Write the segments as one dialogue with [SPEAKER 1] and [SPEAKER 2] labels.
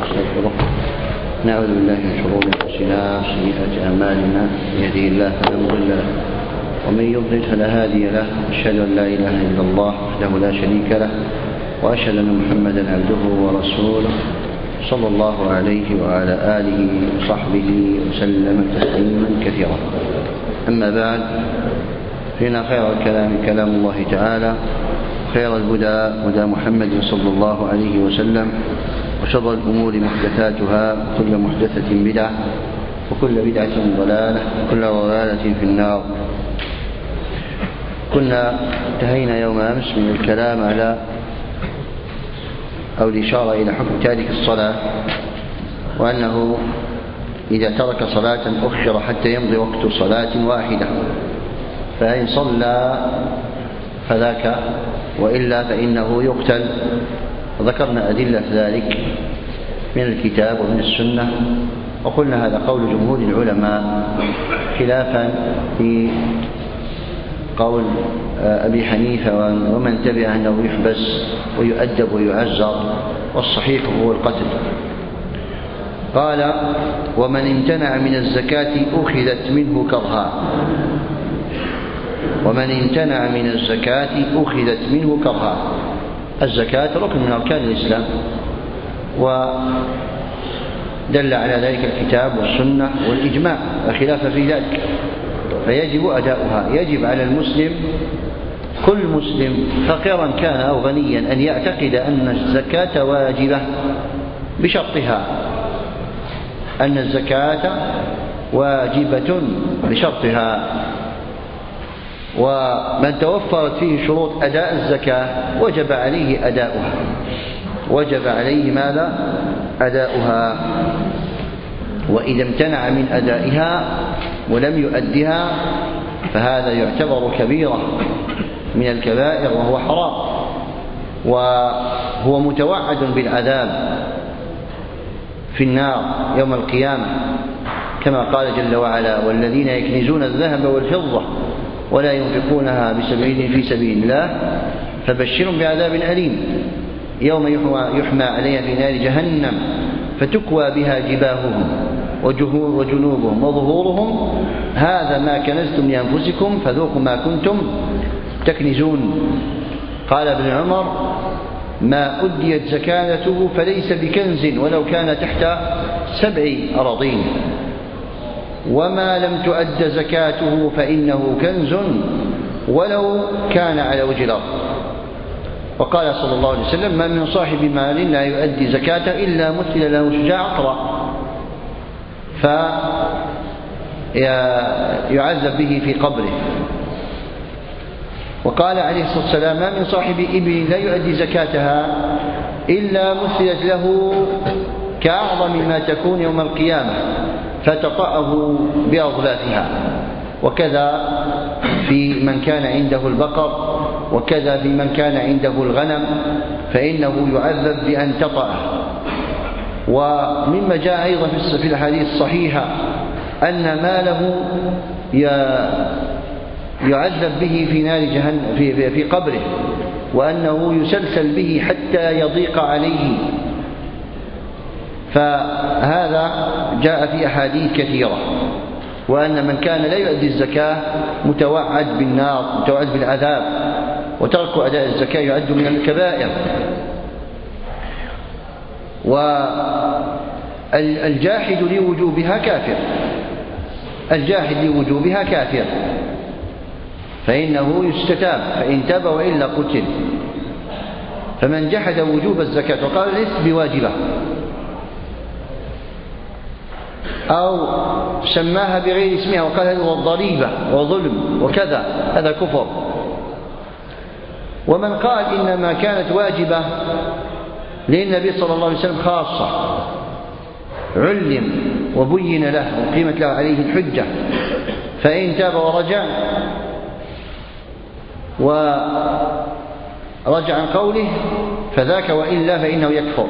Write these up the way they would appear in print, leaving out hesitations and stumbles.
[SPEAKER 1] ونستغفره. نعوذ بالله من شرور أنفسنا وسيئات أعمالنا، من يهده الله فلا مضل له ومن يضلل فلا هادي له. أشهد أن لا إله إلا الله وحده لا شريك له، وأشهد أن محمدا عبده ورسوله صلى الله عليه وعلى آله وصحبه وسلم تسليما كثيرا. أما بعد، فإن خير الكلام كلام الله تعالى، خير الهدى هدى محمد صلى الله عليه وسلم، وشر الأمور محدثاتها، وكل محدثة بدعة، وكل بدعة ضلالة، وكل ضلالة في النار. كنا انتهينا يوم أمس من الكلام على أو الإشارة إلى حكم تارك الصلاة، وأنه إذا ترك صلاة أخر حتى يمضي وقت صلاة واحدة، فإن صلى فذاك، وإلا فإنه يقتل. ذكرنا أدلة ذلك من الكتاب ومن السنة، وقلنا هذا قول جمهور العلماء، خلافا في قول أبي حنيفة ومن تبع أنه يحبس ويؤدب ويعزر، والصحيح هو القتل. قال: ومن امتنع من الزكاة أخذت منه كرها. ومن امتنع من الزكاة أخذت منه كرها. الزكاة ركن من أركان الإسلام، ودل على ذلك الكتاب والسنة والإجماع، لا خلاف في ذلك، فيجب أداؤها. يجب على المسلم، كل مسلم فقيرا كان أو غنيا، أن يعتقد أن الزكاة واجبة بشرطها، أن الزكاة واجبة بشرطها. ومن توفرت فيه شروط أداء الزكاة وجب عليه أداؤها، وجب عليه ماذا؟ أداؤها. وإذا امتنع من أدائها ولم يؤدها فهذا يعتبر كبيرة من الكبائر، وهو حرام، وهو متوعد بالعذاب في النار يوم القيامة، كما قال جل وعلا: والذين يكنزون الذهب والفضة ولا ينفقونها في سبيل الله فبشرهم بعذاب أليم يوم يحمى عليها في نار جهنم فتكوى بها جباههم وجنوبهم وظهورهم هذا ما كنزتم لأنفسكم فذوقوا ما كنتم تكنزون. قال ابن عمر: ما أديت زكاته فليس بكنز ولو كان تحت 7 أراضين، وما لم تؤد زكاته فإنه كنز ولو كان على وجه الأرض. وقال صلى الله عليه وسلم: ما من صاحب مال لا يؤدي زكاته إلا مثل له شجاع أقرأ فيعذب به في قبره. وقال عليه الصلاة والسلام: ما من صاحب إبل لا يؤدي زكاتها إلا مثلت له كأعظم ما تكون يوم القيامة فتطأه بأظلافها. وكذا في من كان عنده البقر، وكذا في من كان عنده الغنم، فإنه يعذب بأن تطأه. ومما جاء أيضا في الحديث الصحيحة أن ماله يعذب به في نار جهنم في قبره، وأنه يسلسل به حتى يضيق عليه. فهذا جاء في أحاديث كثيرة، وأن من كان لا يؤدي الزكاة متوعد بالنار، متوعد بالعذاب، وترك أداء الزكاة يعد من الكبائر. والجاحد لوجوبها كافر، الجاحد لوجوبها كافر، فإنه يستتاب، فإن تاب وإلا قتل. فمن جحد وجوب الزكاة وقال ليست بواجبة، أو سماها بغير اسمها وقال هذا ضريبة وظلم وكذا، هذا كفر. ومن قال إنما كانت واجبة للنبي صلى الله عليه وسلم خاصة، علم وبين له وقيمت له عليه الحجة، فإن تاب ورجع عن قوله فذاك، وإلا فإنه يكفر.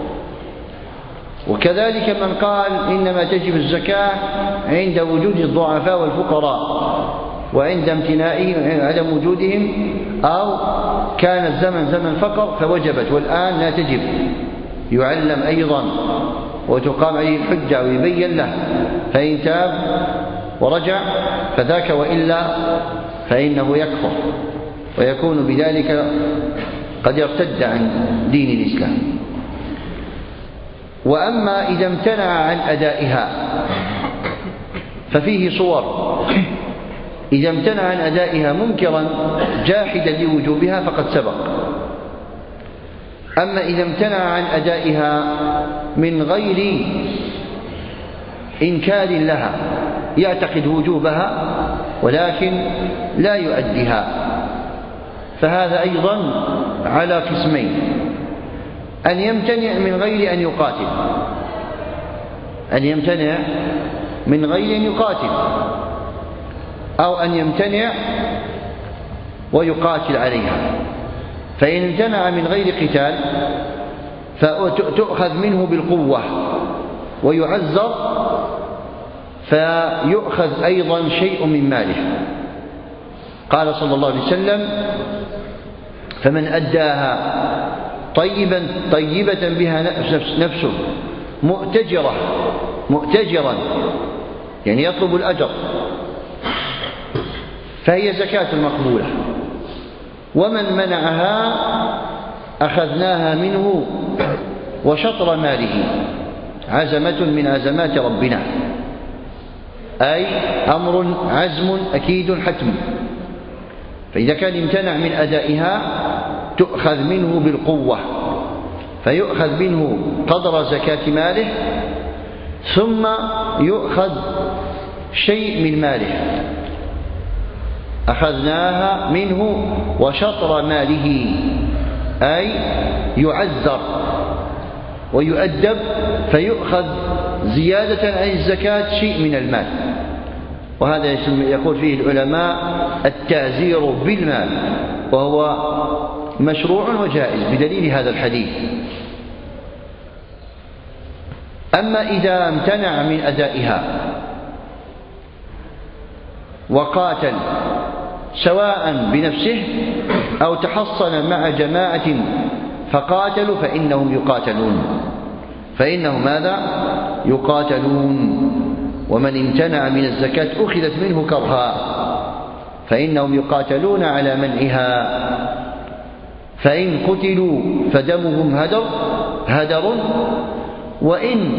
[SPEAKER 1] وكذلك من قال إنما تجب الزكاة عند وجود الضعفاء والفقراء، وعند امتنائهم عدم وجودهم، أو كان الزمن زمن فقر فوجبت والآن لا تجب. يعلم أيضا وتقام عليه الحجة ويبين له، فإن تاب ورجع فذاك، وإلا فإنه يكفر ويكون بذلك قد ارتد عن دين الإسلام. وأما إذا امتنع عن أدائها ففيه صور. إذا امتنع عن أدائها منكرا جاحدا لوجوبها فقد سبق. أما إذا امتنع عن أدائها من غير إنكار لها، يعتقد وجوبها ولكن لا يؤديها، فهذا أيضا على قسمين: أن يمتنع من غير أن يقاتل، أن يمتنع من غير أن يقاتل، أو أن يمتنع ويقاتل عليها. فإن امتنع من غير قتال فتؤخذ منه بالقوة ويعزر، فيؤخذ أيضا شيء من ماله. قال صلى الله عليه وسلم: فمن أداها طيبة بها نفسه مؤتجرا يعني يطلب الأجر، فهي زكاة مقبولة. ومن منعها أخذناها منه وشطر ماله، عزمة من عزمات ربنا، أي أمر عزم أكيد حتم. فإذا كان امتنع من أدائها تؤخذ منه بالقوة، فيؤخذ منه قدر زكاة ماله، ثم يؤخذ شيء من ماله، أخذناها منه وشطر ماله، أي يعذر ويؤدب، فيؤخذ زيادة عن الزكاة شيء من المال. وهذا يقول فيه العلماء التعزير بالمال، وهو مشروع وجائز بدليل هذا الحديث. أما إذا امتنع من أدائها وقاتل سواء بنفسه أو تحصن مع جماعة فقاتلوا فإنهم ماذا؟ يقاتلون. ومن امتنع من الزكاة أخذت منه كرها، فإنهم يقاتلون على منعها. فإن قتلوا فدمهم هدر، وإن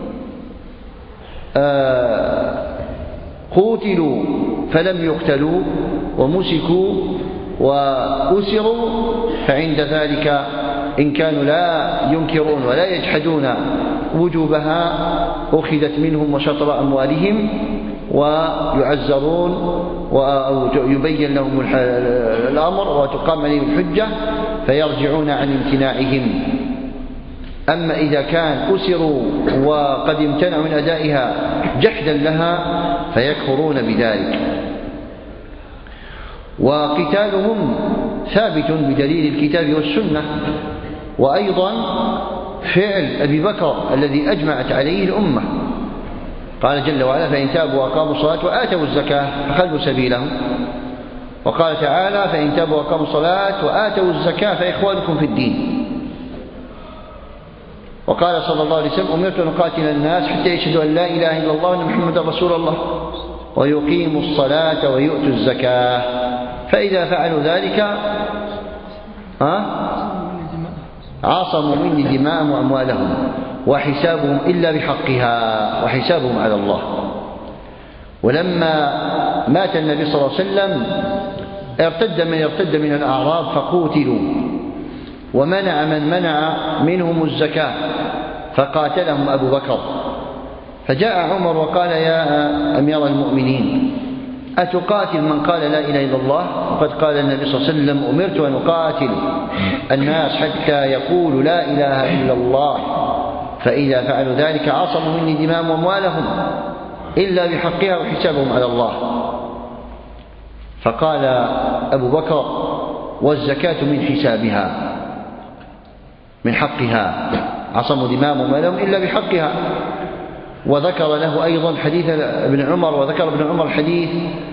[SPEAKER 1] قتلوا فلم يقتلوا ومسكوا وأسروا، فعند ذلك إن كانوا لا ينكرون ولا يجحدون وجوبها أخذت منهم وشطر أموالهم، ويعزرون ويبين لهم الأمر وتقام عليهم الحجة فيرجعون عن امتناعهم. أما إذا كان أسروا وقد امتنعوا من أدائها جحدا لها فيكفرون بذلك. وقتالهم ثابت بدليل الكتاب والسنة، وأيضا فعل أبي بكر الذي أجمعت عليه الأمة. قال جل وعلا: فإن تابوا وأقاموا الصلاة وآتوا الزكاة فخلوا سبيلهم. وقال تعالى: فإن تابوا وأقاموا الصلاة وآتوا الزكاة فإخوانكم في الدين. وقال صلى الله عليه وسلم: أمرت أن أقاتل الناس حتى يشهدوا أن لا إله إلا الله وأن محمدا رسول الله ويقيموا الصلاة ويؤتوا الزكاة، فإذا فعلوا ذلك عاصموا مني دماءهم وأموالهم وحسابهم إلا بحقها وحسابهم على الله. ولما مات النبي صلى الله عليه وسلم ارتد من الأعراب فقوتلوا، ومنع من منع منهم الزكاة فقاتلهم أبو بكر. فجاء عمر وقال: يا أمير المؤمنين، أتقاتل من قال لا إله إلا الله؟ وقد قال النبي صلى الله عليه وسلم: أمرت أن أقاتل الناس حتى يقولوا لا إله إلا الله، فإذا فعلوا ذلك عصموا مني دماءهم وأموالهم إلا بحقها وحسابهم على الله. فقال أبو بكر: والزكاة من حسابها، من حقها، عصموا دماءهم وأموالهم إلا بحقها. وذكر له أيضا حديث ابن عمر، وذكر ابن عمر حديث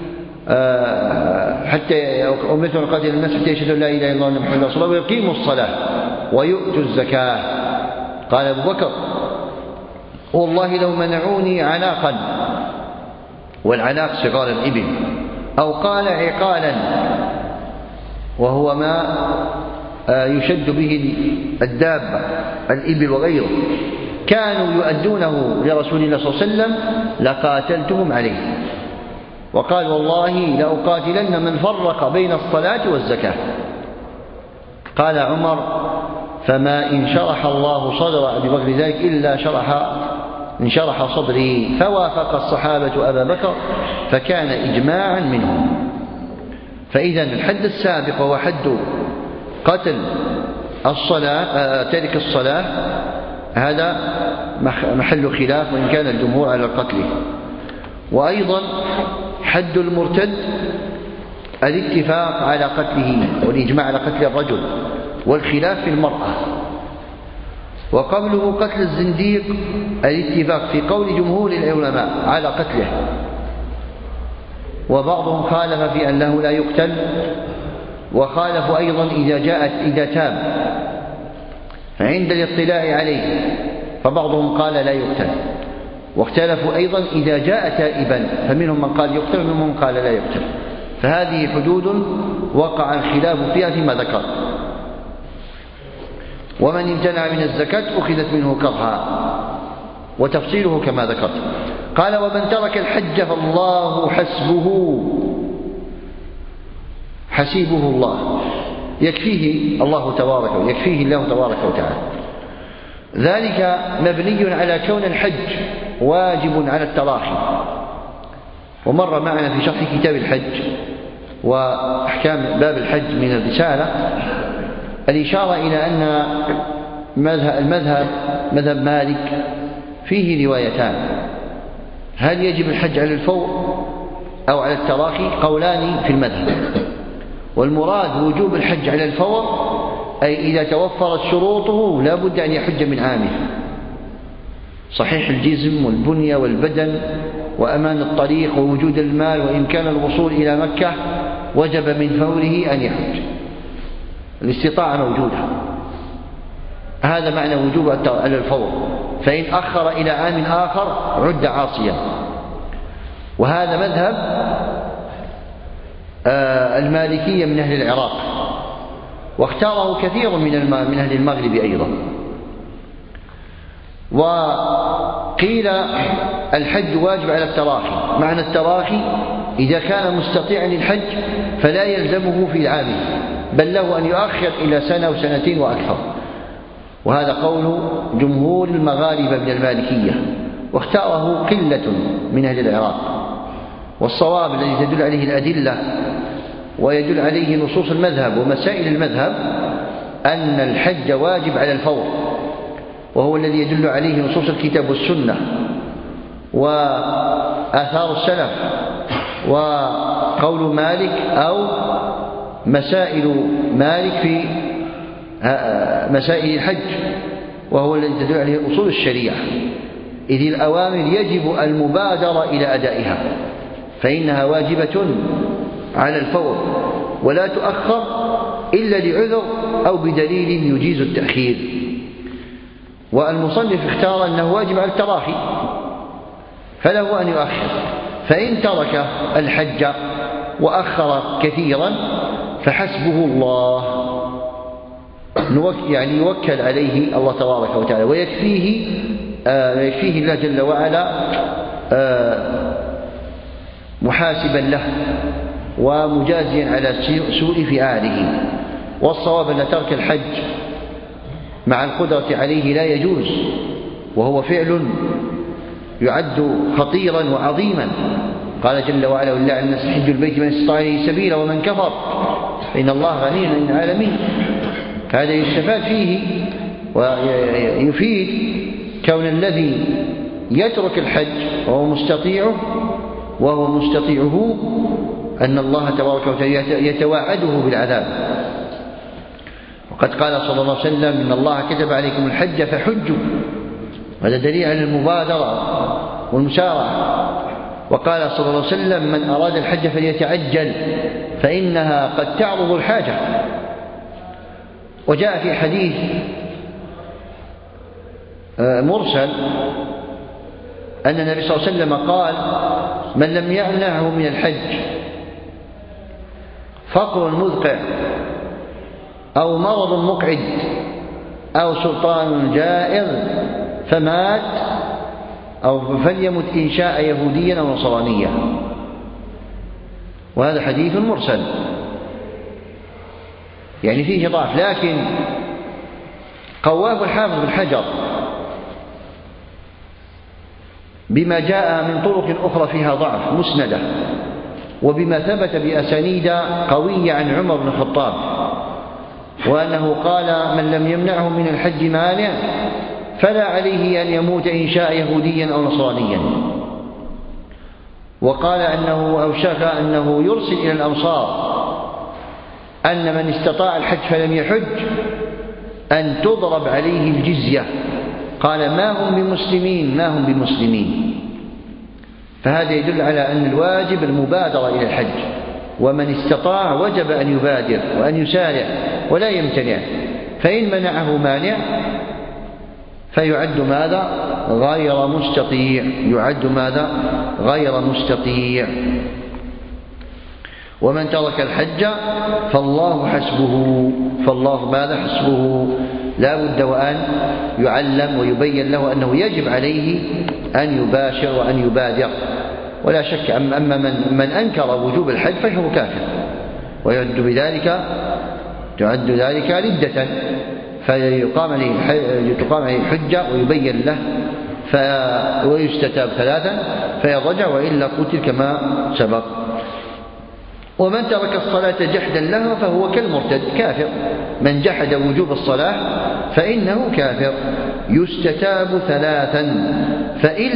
[SPEAKER 1] حتى أمرت أن أقاتل الناس حتى يشهدوا لا إله إلا الله وأن محمدا رسول الله ويقيموا الصلاة ويؤتوا الزكاة. قال أبو بكر: والله لو منعوني عناقا، والعناق صغار الإبل، أو قال عقالا وهو ما يشد به الدابة الإبل وغيره، كانوا يؤدونه لرسول الله صلى الله عليه وسلم لقاتلتهم عليه. وقال والله لأقاتلن من فرق بين الصلاة والزكاة. قال عمر فما إن شرح الله صدر أبي بكر ذلك إلا انشرح صدري، فوافق الصحابة أبا بكر فكان إجماعا منهم. فإذا الحد السابق وهو حد قتل تارك الصلاة هذا محل خلاف، وإن كان الجمهور على قتله. وأيضا حد المرتد الاتفاق على قتله والإجماع على قتل الرجل، والخلاف في المرأة. وقبله قتل الزنديق الاتفاق في قول جمهور العلماء على قتله، وبعضهم خالف في أنه لا يقتل، وخالفوا أيضا إذا تاب عند الاطلاع عليه، فبعضهم قال لا يقتل. واختلفوا أيضا إذا جاء تائبا، فمنهم من قال يقتل ومنهم من قال لا يقتل. فهذه حدود وقع الخلاف فيها فيما ذكر. ومن امتنع من الزكاة أخذت منه كرها، وتفصيله كما ذكرت. قال ومن ترك الحج فالله حسيبه الله، يكفيه الله تبارك وتعالى. ذلك مبني على كون الحج واجب على التراخي. ومر معنا في شرح كتاب الحج وأحكام باب الحج من الرسالة الإشارة إلى أن مذهب مالك فيه روايتان: هل يجب الحج على الفور أو على التراخي؟ قولان في المذهب. والمراد وجوب الحج على الفور، أي إذا توفرت شروطه لا بد أن يحج من عامه: صحيح الجسم والبنية والبدن وأمان الطريق ووجود المال وإمكان الوصول إلى مكة، وجب من فوره أن يحج. الاستطاعة موجودة، هذا معنى وجوب على الفور. فإن أخر إلى عام آخر عد عاصيا. وهذا مذهب المالكية من أهل العراق، واختاره كثير من أهل المغرب أيضا. وقيل الحج واجب على التراخي. معنى التراخي إذا كان مستطيعا للحج فلا يلزمه في العام، بل له أن يؤخر إلى سنة وسنتين وأكثر. وهذا قول جمهور المغاربة من المالكية، واختاره قلة من أهل العراق. والصواب الذي تدل عليه الأدلة ويدل عليه نصوص المذهب ومسائل المذهب أن الحج واجب على الفور، وهو الذي يدل عليه نصوص الكتاب والسنة وآثار السلف وقول مالك أو مسائل مالك في مسائل الحج، وهو الذي تدل عليه أصول الشريعة. إذ الأوامر يجب المبادرة إلى أدائها، فإنها واجبة على الفور ولا تؤخر إلا لعذر أو بدليل يجيز التأخير. والمصنف اختار أنه واجب على التراخي، فله أن يؤخر. فإن ترك الحج وأخر كثيرا فحسبه الله، يعني يوكل عليه الله تبارك وتعالى، ويكفيه الله جل وعلا محاسبا له ومجازيا على سوء فعاله. والصواب أن ترك الحج مع القدرة عليه لا يجوز، وهو فعل يعد خطيرا وعظيما. قال جل وعلا ولله على الناس حج البيت من استطاع إليه سبيلا ومن كفر فإن الله غني عن العالمين. هذا يستفاد فيه ويفيد كون الذي يترك الحج وهو مستطيعه أن الله تبارك وتعالى يتوعده بالعذاب. وقد قال صلى الله عليه وسلم إن الله كتب عليكم الحج فحجوا، هذا دليل على المبادرة والمسارعة. وقال صلى الله عليه وسلم من أراد الحج فليتعجل فإنها قد تعرض الحاجة. وجاء في حديث مرسل أن النبي صلى الله عليه وسلم قال: من لم يمنعه من الحج فقر مذقع أو مرض مقعد أو سلطان جائر فمات أو فليمت إن شاء يهوديا أو نصرانيا. وهذا حديث مرسل يعني فيه ضعف، لكن قواه الحافظ بن حجر بما جاء من طرق أخرى فيها ضعف مسندة، وبما ثبت بأسانيد قوية عن عمر بن الخطاب، وأنه قال: من لم يمنعه من الحج مانع فلا عليه أن يموت إن شاء يهوديا أو نصرانيا. وقال أنه أوشك أنه يرسل إلى الأمصار أن من استطاع الحج فلم يحج أن تضرب عليه الجزية. قال: ما هم بمسلمين. فهذا يدل على أن الواجب المبادرة إلى الحج، ومن استطاع وجب أن يبادر وأن يسارع ولا يمتنع، فإن منعه مانع فيعد ماذا؟ غير مستطيع. يعد ماذا؟ غير مستطيع. ومن ترك الحج فالله حسبه. فالله ماذا؟ حسبه. لا بد وأن يعلم ويبين له أنه يجب عليه أن يباشر وأن يبادر، ولا شك. أما من أنكر وجوب الحج فهو كافر، تعد ذلك ردة، فيقام عليه الحجة ويبين له ويستتاب 3 فيرجع، وإلا قتل كما سبق. ومن ترك الصلاة جحدا لها فهو كالمرتد كافر. من جحد وجوب الصلاة فإنه كافر. يستتاب 3 فإن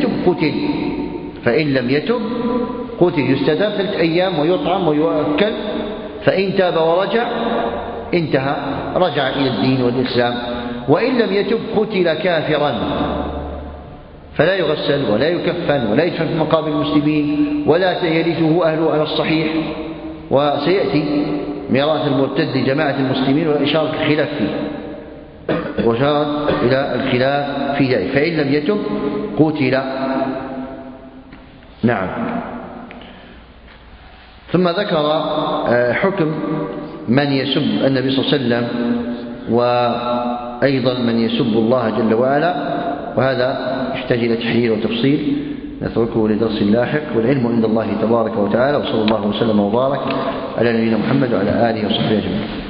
[SPEAKER 1] لم يتب قتل. يستتاب 3 أيام ويطعم ويؤكل، فإن تاب ورجع انتهى، رجع إلى الدين والإسلام. وإن لم يتب قتل كافرا، فلا يغسل ولا يكفن ولا يدفن في مقابر المسلمين ولا يرثه أهله على الصحيح. وسيأتي ميراث المرتد لجماعة المسلمين والإشارة الخلاف فيه، وشار إلى الخلاف في ذلك. فإن لم يتب قتل. نعم. ثم ذكر حكم من يسب النبي صلى الله عليه وسلم، وأيضا من يسب الله جل وعلا، وهذا يحتاج إلى تحرير وتفصيل، نتركه لدرس لاحق. والعلم عند الله تبارك وتعالى، وصلى الله وسلم وبارك على نبينا محمد وعلى آله وصحبه أجمعين.